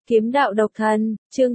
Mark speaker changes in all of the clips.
Speaker 1: Kiếm đạo độc thân, chương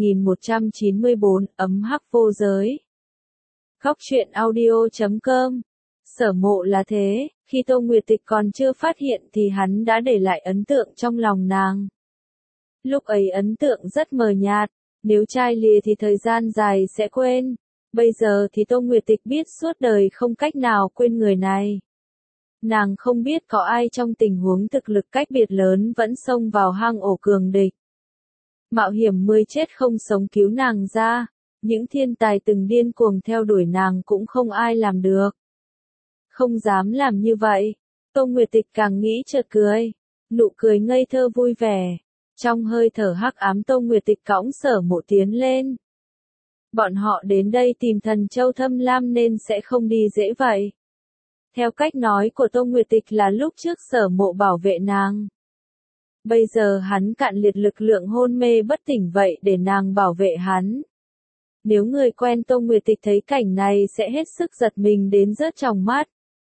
Speaker 1: 2194, ấm hắc vô giới. Góc truyện audio.com. Sở Mộ là thế, khi Tô Nguyệt Tịch còn chưa phát hiện thì hắn đã để lại ấn tượng trong lòng nàng. Lúc ấy ấn tượng rất mờ nhạt, nếu chai lìa thì thời gian dài sẽ quên, bây giờ thì Tô Nguyệt Tịch biết suốt đời không cách nào quên người này. Nàng không biết có ai trong tình huống thực lực cách biệt lớn vẫn xông vào hang ổ cường địch. Mạo hiểm 10 chết không sống cứu nàng ra, những thiên tài từng điên cuồng theo đuổi nàng cũng không ai làm được. Không dám làm như vậy, Tô Nguyệt Tịch càng nghĩ chợt cười, nụ cười ngây thơ vui vẻ. Trong hơi thở hắc ám Tô Nguyệt Tịch cõng Sở Mộ tiến lên. Bọn họ đến đây tìm thần châu Thâm Lam nên sẽ không đi dễ vậy. Theo cách nói của Tô Nguyệt Tịch là lúc trước Sở Mộ bảo vệ nàng. Bây giờ hắn cạn liệt lực lượng hôn mê bất tỉnh vậy để nàng bảo vệ hắn. Nếu người quen Tô Nguyệt Tịch thấy cảnh này sẽ hết sức giật mình đến rớt tròng mắt.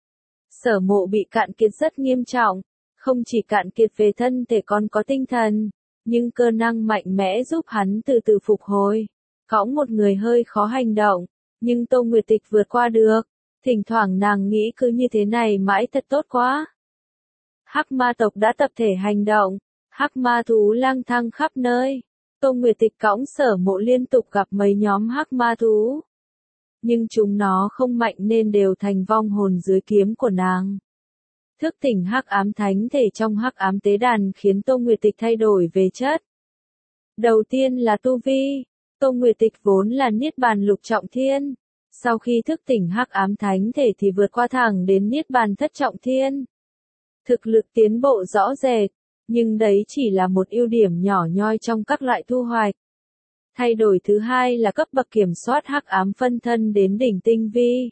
Speaker 1: Sở Mộ bị cạn kiệt rất nghiêm trọng, không chỉ cạn kiệt về thân thể còn có tinh thần, nhưng cơ năng mạnh mẽ giúp hắn từ từ phục hồi. Cõng một người hơi khó hành động, nhưng Tô Nguyệt Tịch vượt qua được. Thỉnh thoảng nàng nghĩ cứ như thế này mãi thật tốt quá. Hắc ma tộc đã tập thể hành động, hắc ma thú lang thang khắp nơi. Tô Nguyệt Tịch cõng Sở Mộ liên tục gặp mấy nhóm hắc ma thú. Nhưng chúng nó không mạnh nên đều thành vong hồn dưới kiếm của nàng. Thức tỉnh hắc ám thánh thể trong hắc ám tế đàn khiến Tô Nguyệt Tịch thay đổi về chất. Đầu tiên là tu vi, Tô Nguyệt Tịch vốn là niết bàn lục trọng thiên. Sau khi thức tỉnh hắc ám thánh thể thì vượt qua thẳng đến niết bàn thất trọng thiên. Thực lực tiến bộ rõ rệt, nhưng đấy chỉ là một ưu điểm nhỏ nhoi trong các loại thu hoạch. Thay đổi thứ hai là cấp bậc kiểm soát hắc ám phân thân đến đỉnh tinh vi.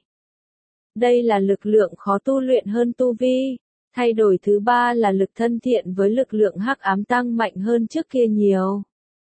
Speaker 1: Đây là lực lượng khó tu luyện hơn tu vi. Thay đổi thứ ba là lực thân thiện với lực lượng hắc ám tăng mạnh hơn trước kia nhiều.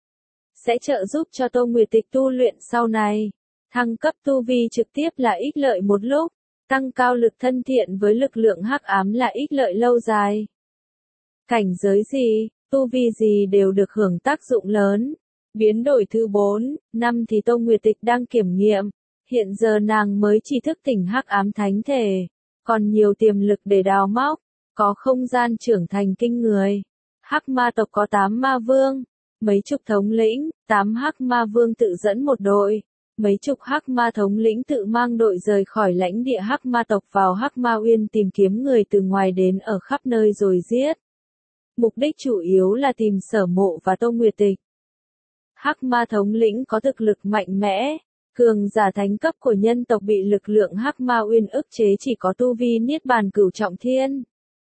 Speaker 1: Sẽ trợ giúp cho Tô Nguyệt Tịch tu luyện sau này. Thăng cấp tu vi trực tiếp là ích lợi một lúc, tăng cao lực thân thiện với lực lượng hắc ám là ích lợi lâu dài. Cảnh giới gì, tu vi gì đều được hưởng tác dụng lớn. Biến đổi thứ 4, 5 thì Tô Nguyệt Tịch đang kiểm nghiệm. Hiện giờ nàng mới chỉ thức tỉnh hắc ám thánh thể, còn nhiều tiềm lực để đào móc, có không gian trưởng thành kinh người. Hắc ma tộc có 8 ma vương, mấy chục thống lĩnh, 8 hắc ma vương tự dẫn một đội. Mấy chục hắc ma thống lĩnh tự mang đội rời khỏi lãnh địa hắc ma tộc vào hắc ma uyên tìm kiếm người từ ngoài đến ở khắp nơi rồi giết. Mục đích chủ yếu là tìm Sở Mộ và Tô Nguyệt Tịch. Hắc ma thống lĩnh có thực lực mạnh mẽ, cường giả thánh cấp của nhân tộc bị lực lượng hắc ma uyên ức chế chỉ có tu vi niết bàn cửu trọng thiên.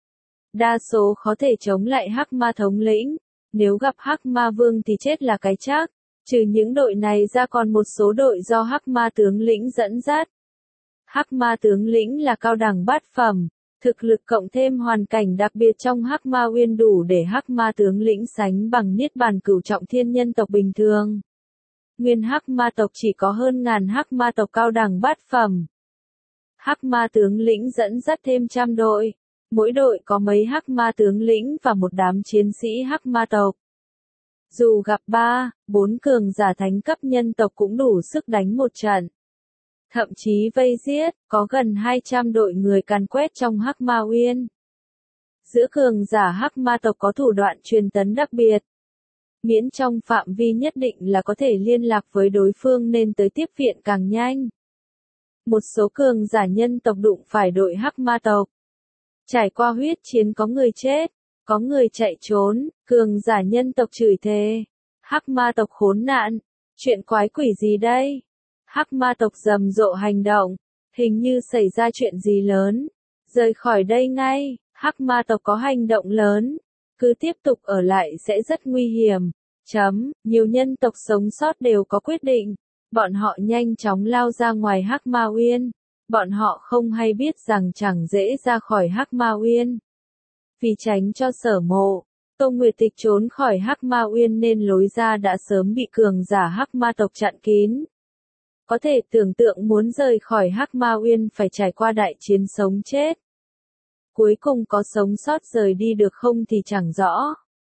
Speaker 1: Đa số có thể chống lại hắc ma thống lĩnh, nếu gặp hắc ma vương thì chết là cái chắc. Trừ những đội này ra còn một số đội do hắc ma tướng lĩnh dẫn dắt. Hắc ma tướng lĩnh là cao đẳng bát phẩm, thực lực cộng thêm hoàn cảnh đặc biệt trong hắc ma uyên đủ để hắc ma tướng lĩnh sánh bằng niết bàn cửu trọng thiên nhân tộc bình thường. Nguyên hắc ma tộc chỉ có hơn ngàn hắc ma tộc cao đẳng bát phẩm. Hắc ma tướng lĩnh dẫn dắt thêm trăm đội, mỗi đội có mấy hắc ma tướng lĩnh và một đám chiến sĩ hắc ma tộc. Dù gặp 3, 4 cường giả thánh cấp nhân tộc cũng đủ sức đánh một trận. Thậm chí vây giết, có gần 200 đội người càn quét trong hắc ma uyên. Giữa cường giả hắc ma tộc có thủ đoạn truyền tấn đặc biệt. Miễn trong phạm vi nhất định là có thể liên lạc với đối phương nên tới tiếp viện càng nhanh. Một số cường giả nhân tộc đụng phải đội hắc ma tộc. Trải qua huyết chiến có người chết. Có người chạy trốn, cường giả nhân tộc chửi thề. Hắc ma tộc khốn nạn, chuyện quái quỷ gì đây? Hắc ma tộc rầm rộ hành động, hình như xảy ra chuyện gì lớn. Rời khỏi đây ngay, hắc ma tộc có hành động lớn. Cứ tiếp tục ở lại sẽ rất nguy hiểm. Nhiều nhân tộc sống sót đều có quyết định. Bọn họ nhanh chóng lao ra ngoài hắc ma uyên. Bọn họ không hay biết rằng chẳng dễ ra khỏi hắc ma uyên. Vì tránh cho Sở Mộ, Tô Nguyệt Tịch trốn khỏi hắc ma uyên nên lối ra đã sớm bị cường giả hắc ma tộc chặn kín. Có thể tưởng tượng muốn rời khỏi hắc ma uyên phải trải qua đại chiến sống chết. Cuối cùng có sống sót rời đi được không thì chẳng rõ.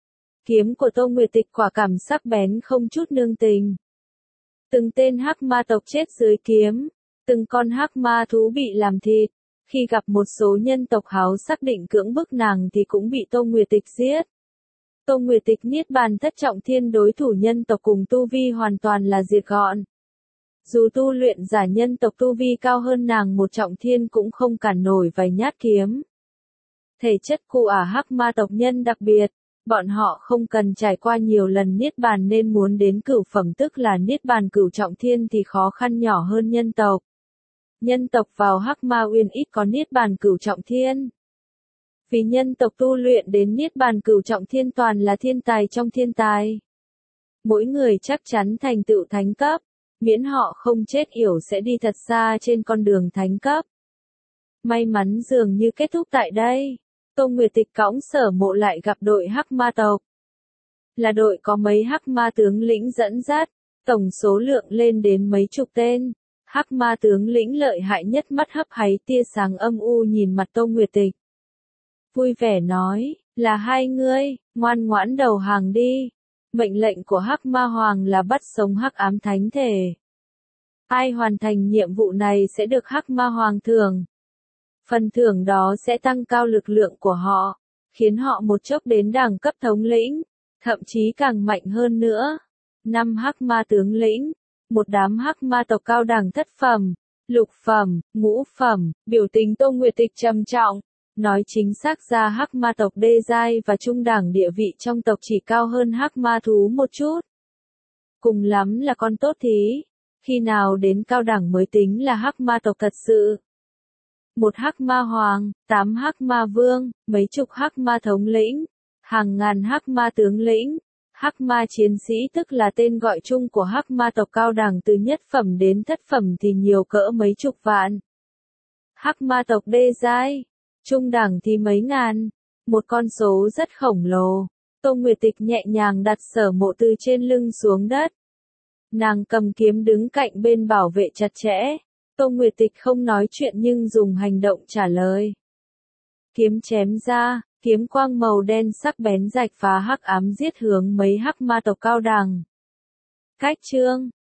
Speaker 1: Kiếm của Tô Nguyệt Tịch quả cảm sắc bén không chút nương tình. Từng tên hắc ma tộc chết dưới kiếm, từng con hắc ma thú bị làm thịt. Khi gặp một số nhân tộc háo xác định cưỡng bức nàng thì cũng bị Tô Nguyệt Tịch giết. Tô Nguyệt Tịch niết bàn thất trọng thiên, đối thủ nhân tộc cùng tu vi hoàn toàn là diệt gọn. Dù tu luyện giả nhân tộc tu vi cao hơn nàng một trọng thiên cũng không cản nổi vài nhát kiếm. Thể chất của hắc ma tộc nhân đặc biệt, bọn họ không cần trải qua nhiều lần niết bàn nên muốn đến cửu phẩm tức là niết bàn cửu trọng thiên thì khó khăn nhỏ hơn nhân tộc. Nhân tộc vào hắc ma uyên ít có niết bàn cửu trọng thiên. Vì nhân tộc tu luyện đến niết bàn cửu trọng thiên toàn là thiên tài trong thiên tài. Mỗi người chắc chắn thành tựu thánh cấp, miễn họ không chết yểu sẽ đi thật xa trên con đường thánh cấp. May mắn dường như kết thúc tại đây. Tô Nguyệt Tịch cõng Sở Mộ lại gặp đội hắc ma tộc. Là đội có mấy hắc ma tướng lĩnh dẫn dắt, tổng số lượng lên đến mấy chục tên. Hắc ma tướng lĩnh lợi hại nhất mắt hấp háy tia sáng âm u nhìn mặt Tô Nguyệt Tịch. Vui vẻ nói, là hai ngươi, ngoan ngoãn đầu hàng đi. Mệnh lệnh của hắc ma hoàng là bắt sống hắc ám thánh thể. Ai hoàn thành nhiệm vụ này sẽ được hắc ma hoàng thưởng. Phần thưởng đó sẽ tăng cao lực lượng của họ, khiến họ một chốc đến đẳng cấp thống lĩnh, thậm chí càng mạnh hơn nữa. 5 hắc ma tướng lĩnh, một đám hắc ma tộc cao đẳng thất phẩm, lục phẩm, ngũ phẩm, biểu tình Tô Nguyệt Tịch trầm trọng. Nói chính xác ra hắc ma tộc đê giai và trung đẳng địa vị trong tộc chỉ cao hơn hắc ma thú một chút. Cùng lắm là con tốt thí, khi nào đến cao đẳng mới tính là hắc ma tộc thật sự. Một hắc ma hoàng, 8 hắc ma vương, mấy chục hắc ma thống lĩnh, hàng ngàn hắc ma tướng lĩnh. Hắc ma chiến sĩ tức là tên gọi chung của hắc ma tộc cao đẳng từ nhất phẩm đến thất phẩm thì nhiều cỡ mấy chục vạn. Hắc ma tộc đê giai, trung đẳng thì mấy ngàn, một con số rất khổng lồ. Tô Nguyệt Tịch nhẹ nhàng đặt Sở Mộ từ trên lưng xuống đất. Nàng cầm kiếm đứng cạnh bên bảo vệ chặt chẽ. Tô Nguyệt Tịch không nói chuyện nhưng dùng hành động trả lời. Kiếm chém ra, kiếm quang màu đen sắc bén rạch phá hắc ám giết hướng mấy hắc ma tộc cao đẳng. Cách chương